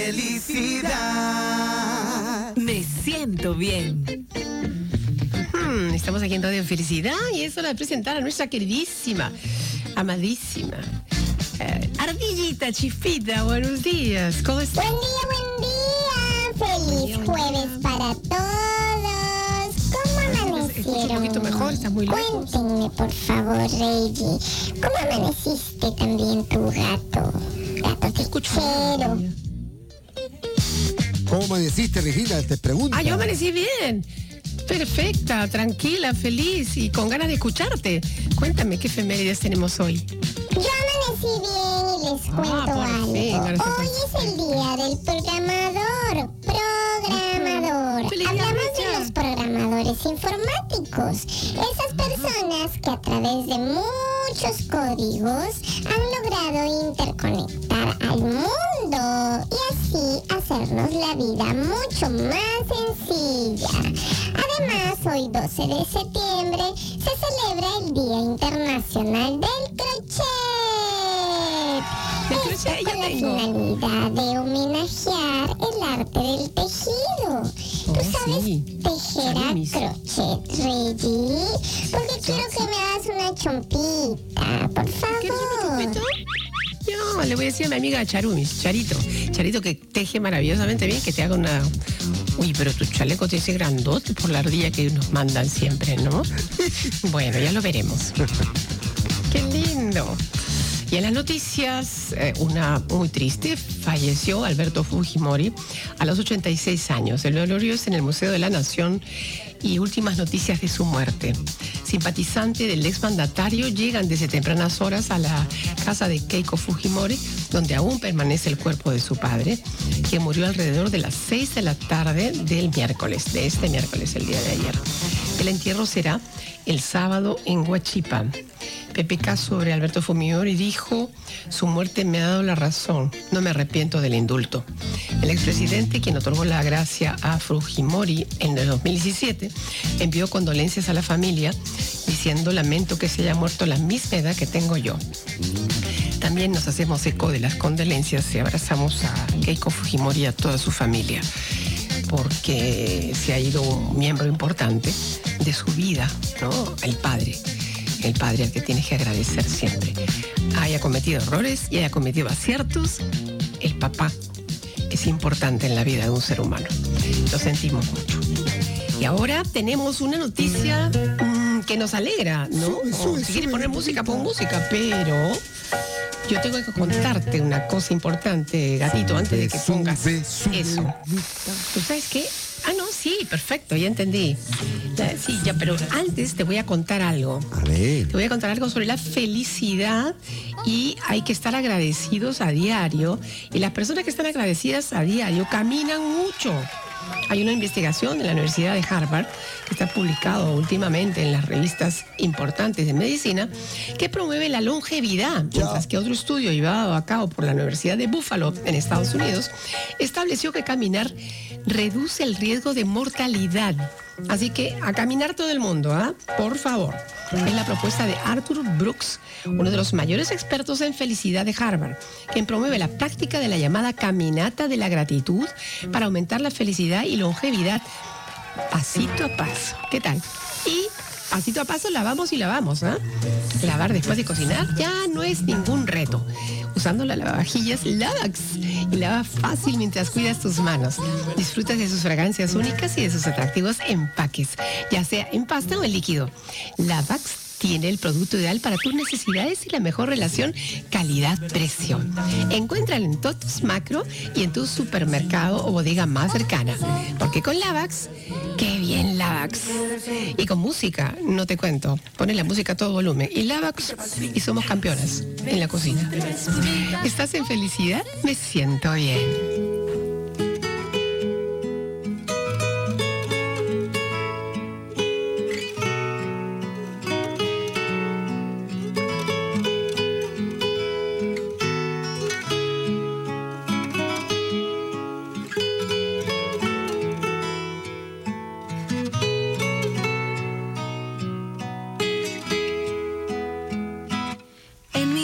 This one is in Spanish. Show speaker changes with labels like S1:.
S1: felicidad.
S2: Me siento bien.
S3: Estamos aquí en Radio Felicidad y es hora de presentar a nuestra queridísima, amadísima Ardillita Chispita. Buenos días, ¿cómo estás?
S4: Buen día. Feliz jueves para todos. ¿Cómo amanecieron?
S3: Escucha un poquito mejor, estás muy lejos.
S4: Cuéntenme, por favor, Reggie. ¿Cómo amaneciste también tu gato? Gato techero.
S1: ¿Cómo amaneciste, Regina? Te pregunto.
S3: Yo amanecí bien. Perfecta, tranquila, feliz y con ganas de escucharte. Cuéntame, ¿qué efemérides tenemos hoy?
S4: Yo amanecí bien y les cuento
S3: por
S4: algo.
S3: fin,
S4: Hoy es el día del programador. Hablamos de los programadores informáticos. Esas personas que a través de muchos códigos han logrado interconectar al mundo y así hacernos la vida mucho más sencilla. Además, hoy 12 de septiembre se celebra el Día Internacional del Crochet. Esto con la finalidad de homenajear el arte del tejido. ¿Tú sabes tejer a crochet, Reggie? Porque quiero que me hagas una chompita, por favor.
S3: ¿Quieres una chompita? No, le voy a decir a mi amiga Charito que teje maravillosamente bien, que te haga una... Uy, pero tu chaleco te dice grandote por la ardilla que nos mandan siempre, ¿no? Bueno, ya lo veremos. ¡Qué lindo! Y en las noticias, una muy triste, falleció Alberto Fujimori a los 86 años. El velorio es en el Museo de la Nación y últimas noticias de su muerte. Simpatizantes del exmandatario llegan desde tempranas horas a la casa de Keiko Fujimori, donde aún permanece el cuerpo de su padre, que murió alrededor de las 6 de la tarde de este miércoles, el día de ayer. El entierro será el sábado en Huachipa. PPK sobre Alberto Fujimori dijo: su muerte me ha dado la razón, no me arrepiento del indulto. El expresidente, quien otorgó la gracia a Fujimori en el 2017, envió condolencias a la familia diciendo: lamento que se haya muerto a la misma edad que tengo yo. También nos hacemos eco de las condolencias y abrazamos a Keiko Fujimori y a toda su familia, porque se ha ido un miembro importante de su vida, ¿no? El padre al que tienes que agradecer siempre. Haya cometido errores y haya cometido aciertos, el papá es importante en la vida de un ser humano. Lo sentimos mucho. Y ahora tenemos una noticia que nos alegra, ¿no? Si quieres poner música, pon música, pero yo tengo que contarte una cosa importante, gatito, antes de que pongas eso. ¿Tú sabes qué? Sí, perfecto, ya entendí. Sí, ya, pero antes te voy a contar algo.
S1: A ver.
S3: Te voy a contar algo sobre la felicidad y hay que estar agradecidos a diario. Y las personas que están agradecidas a diario caminan mucho. Hay una investigación de la Universidad de Harvard que está publicado últimamente en las revistas importantes de medicina que promueve la longevidad, mientras que otro estudio llevado a cabo por la Universidad de Buffalo en Estados Unidos estableció que caminar reduce el riesgo de mortalidad. Así que a caminar todo el mundo, por favor. Es la propuesta de Arthur Brooks, uno de los mayores expertos en felicidad de Harvard, quien promueve la práctica de la llamada caminata de la gratitud para aumentar la felicidad y longevidad pasito a paso. ¿Qué tal? Y pasito a paso lavamos y lavamos, Lavar después de cocinar ya no es ningún reto. Usando la lavavajillas Lavax y lava fácil mientras cuidas tus manos. Disfrutas de sus fragancias únicas y de sus atractivos empaques, ya sea en pasta o en líquido. Lavax tiene el producto ideal para tus necesidades y la mejor relación calidad-precio. Encuéntralo en Totus Macro y en tu supermercado o bodega más cercana. Porque con Lavax, ¡qué bien Lavax! Y con música, no te cuento. Pone la música a todo volumen. Y Lavax, y somos campeonas en la cocina. ¿Estás en felicidad? Me siento bien.